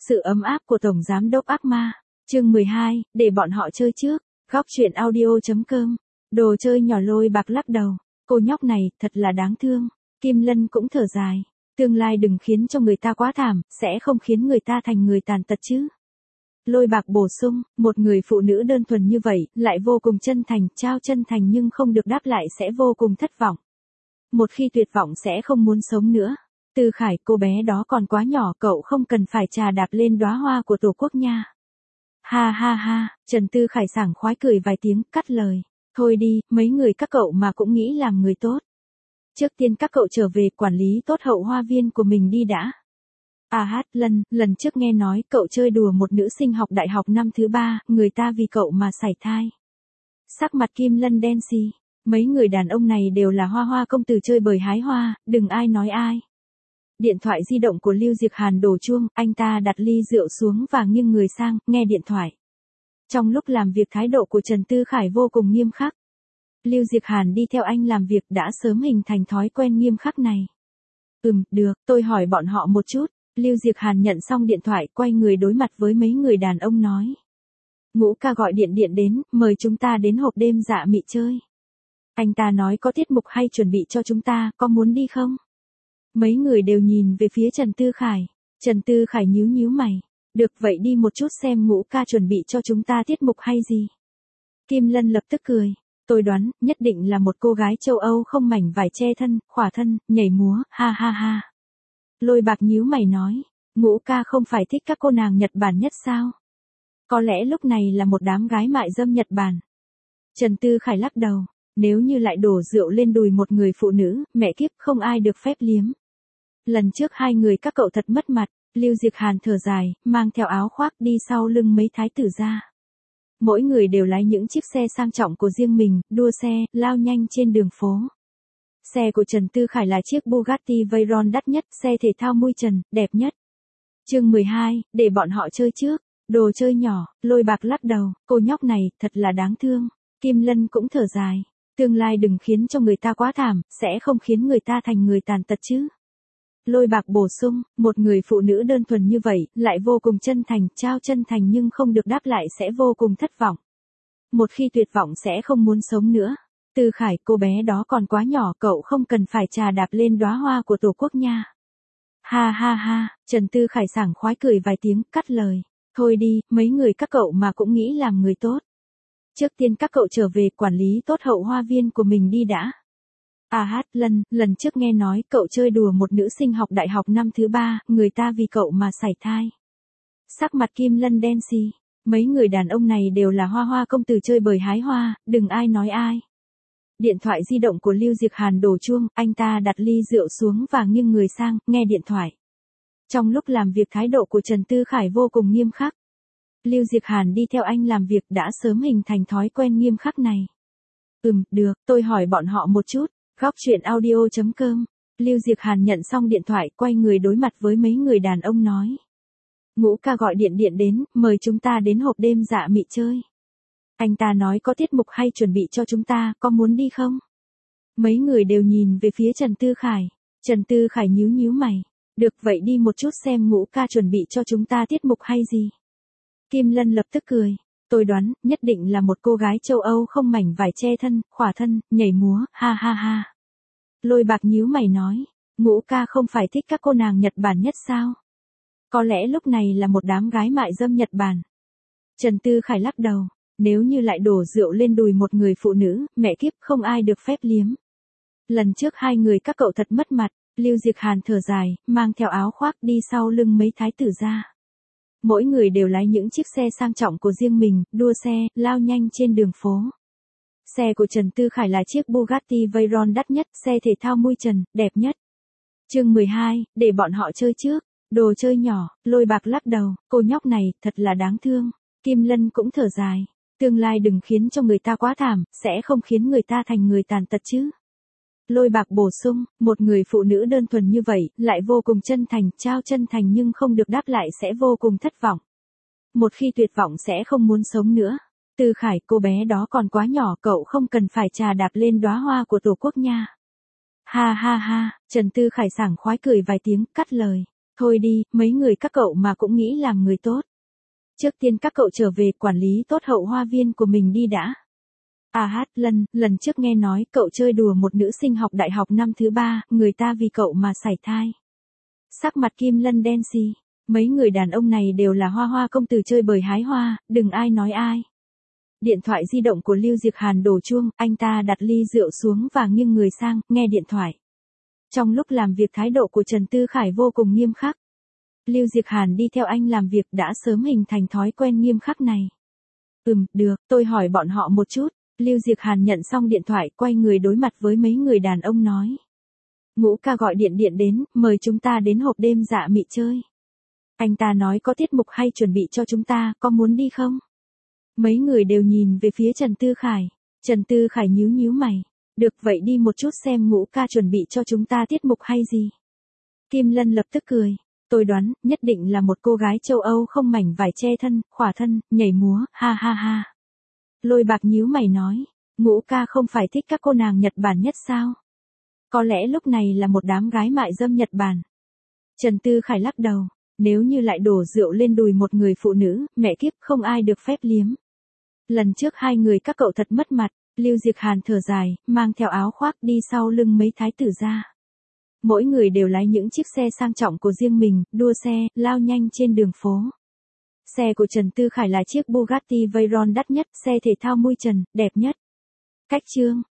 Sự ấm áp của Tổng Giám đốc ác ma. Chương 12, để bọn họ chơi trước. Góc truyện audio.com. Đồ chơi nhỏ Lôi Bạc lắc đầu. Cô nhóc này, thật là đáng thương. Kim Lân cũng thở dài. Tương lai đừng khiến cho người ta quá thảm, sẽ không khiến người ta thành người tàn tật chứ. Lôi Bạc bổ sung, một người phụ nữ đơn thuần như vậy, lại vô cùng chân thành, trao chân thành nhưng không được đáp lại sẽ vô cùng thất vọng. Một khi tuyệt vọng sẽ không muốn sống nữa. Tư Khải, cô bé đó còn quá nhỏ, cậu không cần phải chà đạp lên đóa hoa của Tổ quốc nha. Ha ha ha, Trần Tư Khải sảng khoái cười vài tiếng, cắt lời. Thôi đi, mấy người các cậu mà cũng nghĩ làm người tốt. Trước tiên các cậu trở về quản lý tốt hậu hoa viên của mình đi đã. Lần trước nghe nói cậu chơi đùa một nữ sinh học đại học năm thứ 3, người ta vì cậu mà sảy thai. Sắc mặt Kim Lân đen xì. Mấy người đàn ông này đều là hoa công tử chơi bời hái hoa, đừng ai nói ai. Điện thoại di động của Lưu Diệc Hàn đổ chuông, anh ta đặt ly rượu xuống và nghiêng người sang, nghe điện thoại. Trong lúc làm việc thái độ của Trần Tư Khải vô cùng nghiêm khắc. Lưu Diệc Hàn đi theo anh làm việc đã sớm hình thành thói quen nghiêm khắc này. Được, tôi hỏi bọn họ một chút. Lưu Diệc Hàn nhận xong điện thoại, quay người đối mặt với mấy người đàn ông nói. Ngũ ca gọi điện đến, mời chúng ta đến hộp đêm dạ mị chơi. Anh ta nói có tiết mục hay chuẩn bị cho chúng ta, có muốn đi không? Mấy người đều nhìn về phía Trần Tư Khải. Trần Tư Khải nhíu mày. Được vậy đi một chút xem Ngũ ca chuẩn bị cho chúng ta tiết mục hay gì. Kim Lân lập tức cười. Tôi đoán, nhất định là một cô gái châu Âu không mảnh vải che thân, khỏa thân, nhảy múa, ha ha ha. Lôi Bạc nhíu mày nói. Ngũ ca không phải thích các cô nàng Nhật Bản nhất sao? Có lẽ lúc này là một đám gái mại dâm Nhật Bản. Trần Tư Khải lắc đầu. Nếu như lại đổ rượu lên đùi một người phụ nữ, mẹ kiếp không ai được phép liếm. Lần trước hai người các cậu thật mất mặt, Lưu Diệc Hàn thở dài, mang theo áo khoác đi sau lưng mấy thái tử ra. Mỗi người đều lái những chiếc xe sang trọng của riêng mình, đua xe, lao nhanh trên đường phố. Xe của Trần Tư Khải là chiếc Bugatti Veyron đắt nhất, xe thể thao mui trần, đẹp nhất. Chương 12, để bọn họ chơi trước. Đồ chơi nhỏ, Lôi Bạc lắc đầu, cô nhóc này, thật là đáng thương. Kim Lân cũng thở dài. Tương lai đừng khiến cho người ta quá thảm, sẽ không khiến người ta thành người tàn tật chứ. Lôi Bạc bổ sung, một người phụ nữ đơn thuần như vậy, lại vô cùng chân thành, trao chân thành nhưng không được đáp lại sẽ vô cùng thất vọng. Một khi tuyệt vọng sẽ không muốn sống nữa. Tư Khải, cô bé đó còn quá nhỏ, cậu không cần phải chà đạp lên đóa hoa của Tổ quốc nha. Ha ha ha, Trần Tư Khải sảng khoái cười vài tiếng, cắt lời. Thôi đi, mấy người các cậu mà cũng nghĩ làm người tốt. Trước tiên các cậu trở về quản lý tốt hậu hoa viên của mình đi đã. Lần trước nghe nói cậu chơi đùa một nữ sinh học đại học năm thứ 3, người ta vì cậu mà sảy thai. Sắc mặt Kim Lân đen xì. Mấy người đàn ông này đều là hoa công tử chơi bời hái hoa, đừng ai nói ai. Điện thoại di động của Lưu Diệc Hàn đổ chuông, anh ta đặt ly rượu xuống và nghiêng người sang, nghe điện thoại. Trong lúc làm việc thái độ của Trần Tư Khải vô cùng nghiêm khắc. Lưu Diệc Hàn đi theo anh làm việc đã sớm hình thành thói quen nghiêm khắc này. Được, tôi hỏi bọn họ một chút. Góc truyện audio.com. Lưu Diệc Hàn nhận xong điện thoại, quay người đối mặt với mấy người đàn ông nói. Ngũ ca gọi điện đến, mời chúng ta đến hộp đêm dạ mị chơi. Anh ta nói có tiết mục hay chuẩn bị cho chúng ta, có muốn đi không? Mấy người đều nhìn về phía Trần Tư Khải. Trần Tư Khải nhíu mày. Được vậy đi một chút xem Ngũ ca chuẩn bị cho chúng ta tiết mục hay gì. Kim Lân lập tức cười. Tôi đoán, nhất định là một cô gái châu Âu không mảnh vải che thân, khỏa thân, nhảy múa, ha ha ha. Lôi Bạc nhíu mày nói. Ngũ ca không phải thích các cô nàng Nhật Bản nhất sao? Có lẽ lúc này là một đám gái mại dâm Nhật Bản. Trần Tư Khải lắc đầu. Nếu như lại đổ rượu lên đùi một người phụ nữ, mẹ kiếp không ai được phép liếm. Lần trước hai người các cậu thật mất mặt, Lưu Diệc Hàn thở dài, mang theo áo khoác đi sau lưng mấy thái tử ra. Mỗi người đều lái những chiếc xe sang trọng của riêng mình, đua xe, lao nhanh trên đường phố. Xe của Trần Tư Khải là chiếc Bugatti Veyron đắt nhất, xe thể thao mui trần, đẹp nhất. Chương 12, để bọn họ chơi trước. Đồ chơi nhỏ, Lôi Bạc lắc đầu, cô nhóc này, thật là đáng thương. Kim Lân cũng thở dài. Tương lai đừng khiến cho người ta quá thảm, sẽ không khiến người ta thành người tàn tật chứ. Lôi Bạc bổ sung, một người phụ nữ đơn thuần như vậy, lại vô cùng chân thành, trao chân thành nhưng không được đáp lại sẽ vô cùng thất vọng. Một khi tuyệt vọng sẽ không muốn sống nữa. Tư Khải, cô bé đó còn quá nhỏ, cậu không cần phải chà đạp lên đóa hoa của Tổ quốc nha. Ha ha ha, Trần Tư Khải sảng khoái cười vài tiếng, cắt lời. Thôi đi, mấy người các cậu mà cũng nghĩ làm người tốt. Trước tiên các cậu trở về quản lý tốt hậu hoa viên của mình đi đã. Lần trước nghe nói cậu chơi đùa một nữ sinh học đại học năm thứ 3, người ta vì cậu mà sảy thai. Sắc mặt Kim Lân đen xì. Mấy người đàn ông này đều là hoa hoa công tử chơi bời hái hoa, đừng ai nói ai. Điện thoại di động của Lưu Diệc Hàn đổ chuông, anh ta đặt ly rượu xuống và nghiêng người sang, nghe điện thoại. Trong lúc làm việc thái độ của Trần Tư Khải vô cùng nghiêm khắc. Lưu Diệc Hàn đi theo anh làm việc đã sớm hình thành thói quen nghiêm khắc này. Được, tôi hỏi bọn họ một chút. Lưu Diệc Hàn nhận xong điện thoại, quay người đối mặt với mấy người đàn ông nói. Ngũ ca gọi điện đến, mời chúng ta đến hộp đêm dạ mị chơi. Anh ta nói có tiết mục hay chuẩn bị cho chúng ta, có muốn đi không? Mấy người đều nhìn về phía Trần Tư Khải. Trần Tư Khải nhíu mày. Được vậy đi một chút xem Ngũ ca chuẩn bị cho chúng ta tiết mục hay gì. Kim Lân lập tức cười. Tôi đoán, nhất định là một cô gái châu Âu không mảnh vải che thân, khỏa thân, nhảy múa, ha ha ha. Lôi Bạc nhíu mày nói. Ngũ ca không phải thích các cô nàng Nhật Bản nhất sao? Có lẽ lúc này là một đám gái mại dâm Nhật Bản. Trần Tư Khải lắc đầu. Nếu như lại đổ rượu lên đùi một người phụ nữ, mẹ kiếp không ai được phép liếm. Lần trước hai người các cậu thật mất mặt. Lưu Diệc Hàn thở dài, mang theo áo khoác đi sau lưng mấy thái tử ra. Mỗi người đều lái những chiếc xe sang trọng của riêng mình, đua xe, lao nhanh trên đường phố. Xe của Trần Tư Khải là chiếc Bugatti Veyron đắt nhất, xe thể thao mui trần, đẹp nhất. Cách chương